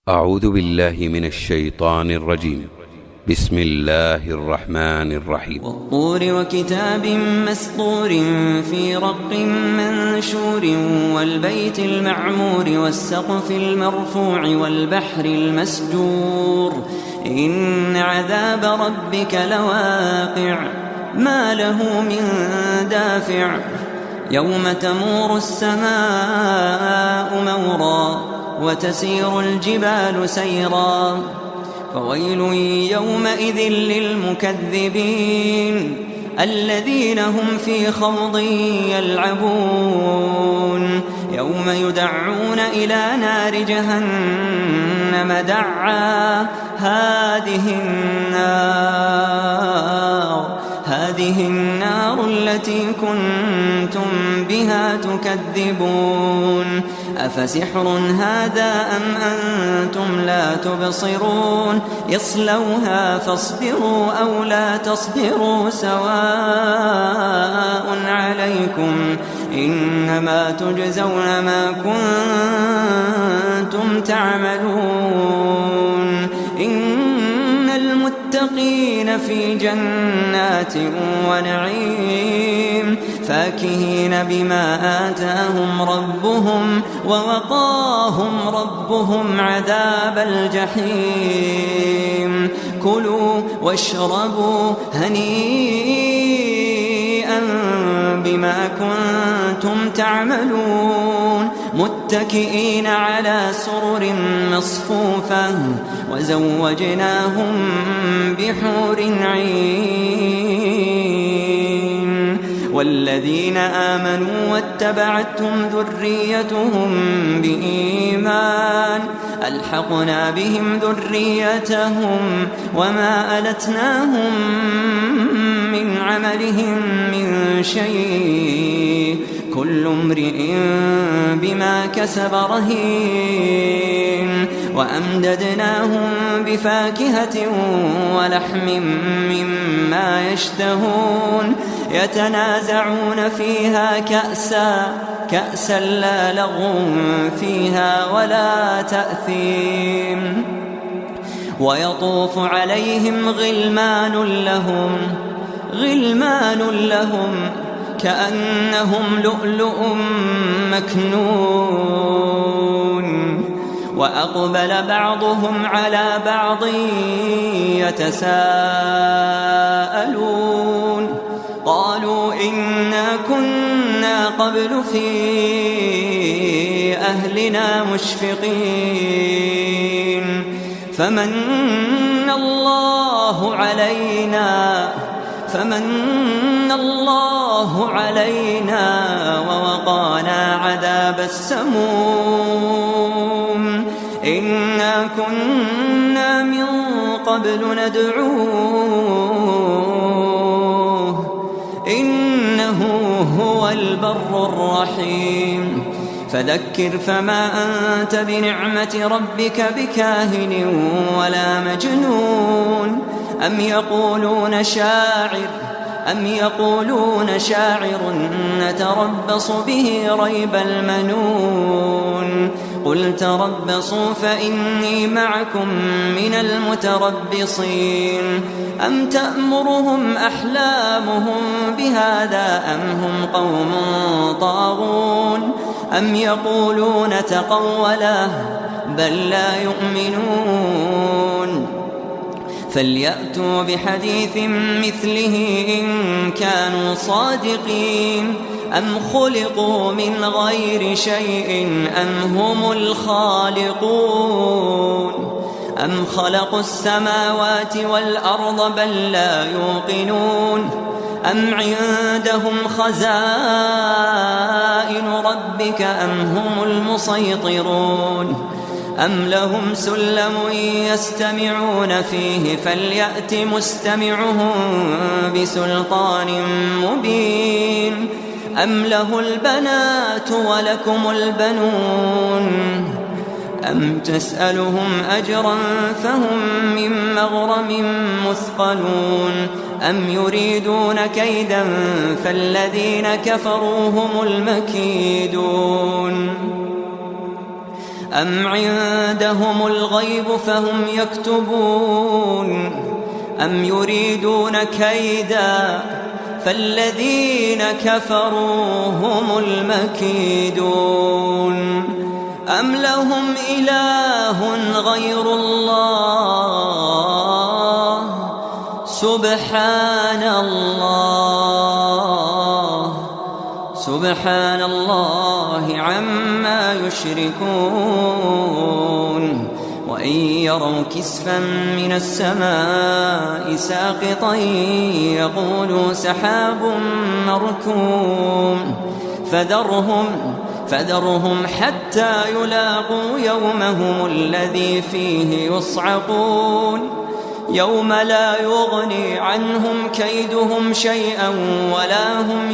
أعوذ بالله من الشيطان الرجيم. بسم الله الرحمن الرحيم. والطور وكتاب مسطور في رق منشور والبيت المعمور والسقف المرفوع والبحر المسجور إن عذاب ربك لواقع ما له من دافع يوم تمور السماء مورا وتسير الجبال سيرا فويل يومئذ للمكذبين الذين هم في خوض يلعبون يوم يدعون إلى نار جهنم دعا هذه النار التي كنتم بها تكذبون أفسحر هذا أم أنتم لا تبصرون اصلوها فاصبروا أو لا تصبروا سواء عليكم إنما تجزون ما كنتم تعملون إن المتقين في جنات ونعيم فاكهين بما آتاهم ربهم ووقاهم ربهم عذاب الجحيم كلوا واشربوا هنيئا بما كنتم تعملون متكئين على سرر مصفوفة وزوجناهم بحور عين والذين آمنوا واتبعتهم ذريتهم بإيمان ألحقنا بهم ذريتهم وما ألتناهم من عملهم من شيء كل امرئ بما كسب رهين وأمددناهم بفاكهة ولحم مما يشتهون يتنازعون فيها كأسا لا لغو فيها ولا تأثيم ويطوف عليهم غلمان لهم كأنهم لؤلؤ مكنون وأقبل بعضهم على بعض يتساءلون قالوا إنا كنا قبل في أهلنا مشفقين فمن الله علينا ووقانا عذاب السموم إنا كنا من قبل ندعوه إنه هو البر الرحيم فذكر فما أنت بنعمة ربك بكاهن ولا مجنون أم يقولون شاعر نتربص به ريب المنون قل تربصوا فإني معكم من المتربصين أم تأمرهم أحلامهم بهذا أم هم قوم طاغون أم يقولون تقوله بل لا يؤمنون فليأتوا بحديث مثله إن كانوا صادقين أم خلقوا من غير شيء أم هم الخالقون أم خلقوا السماوات والأرض بل لا يوقنون أم عندهم خزائن ربك أم هم المسيطرون أم لهم سلم يستمعون فيه فليأت مستمعهم بسلطان مبين أم له البنات ولكم البنون أم تسألهم أجرا فهم من مغرم مثقلون أم يريدون كيدا فالذين كفروا هم المكيدون أم عندهم الغيب فهم يكتبون أم يريدون كيدا فالذين كفروا هم المكيدون أم لهم إله غير الله سبحان الله عما يشركون وإن يروا كسفا من السماء ساقطا يقولوا سحاب مركوم فذرهم حتى يلاقوا يومهم الذي فيه يصعقون يوم لا يغني عنهم كيدهم شيئا ولا هم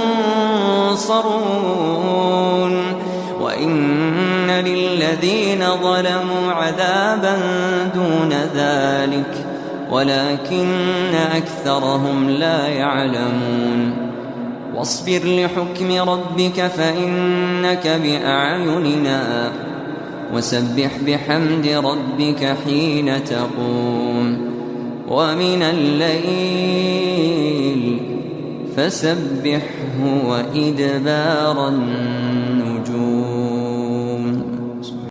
ينصرون وإن للذين ظلموا عذابا دون ذلك ولكن أكثرهم لا يعلمون واصبر لحكم ربك فإنك بأعيننا وسبح بحمد ربك حين تقوم ومن الليل فسبحه وإدبار النجوم.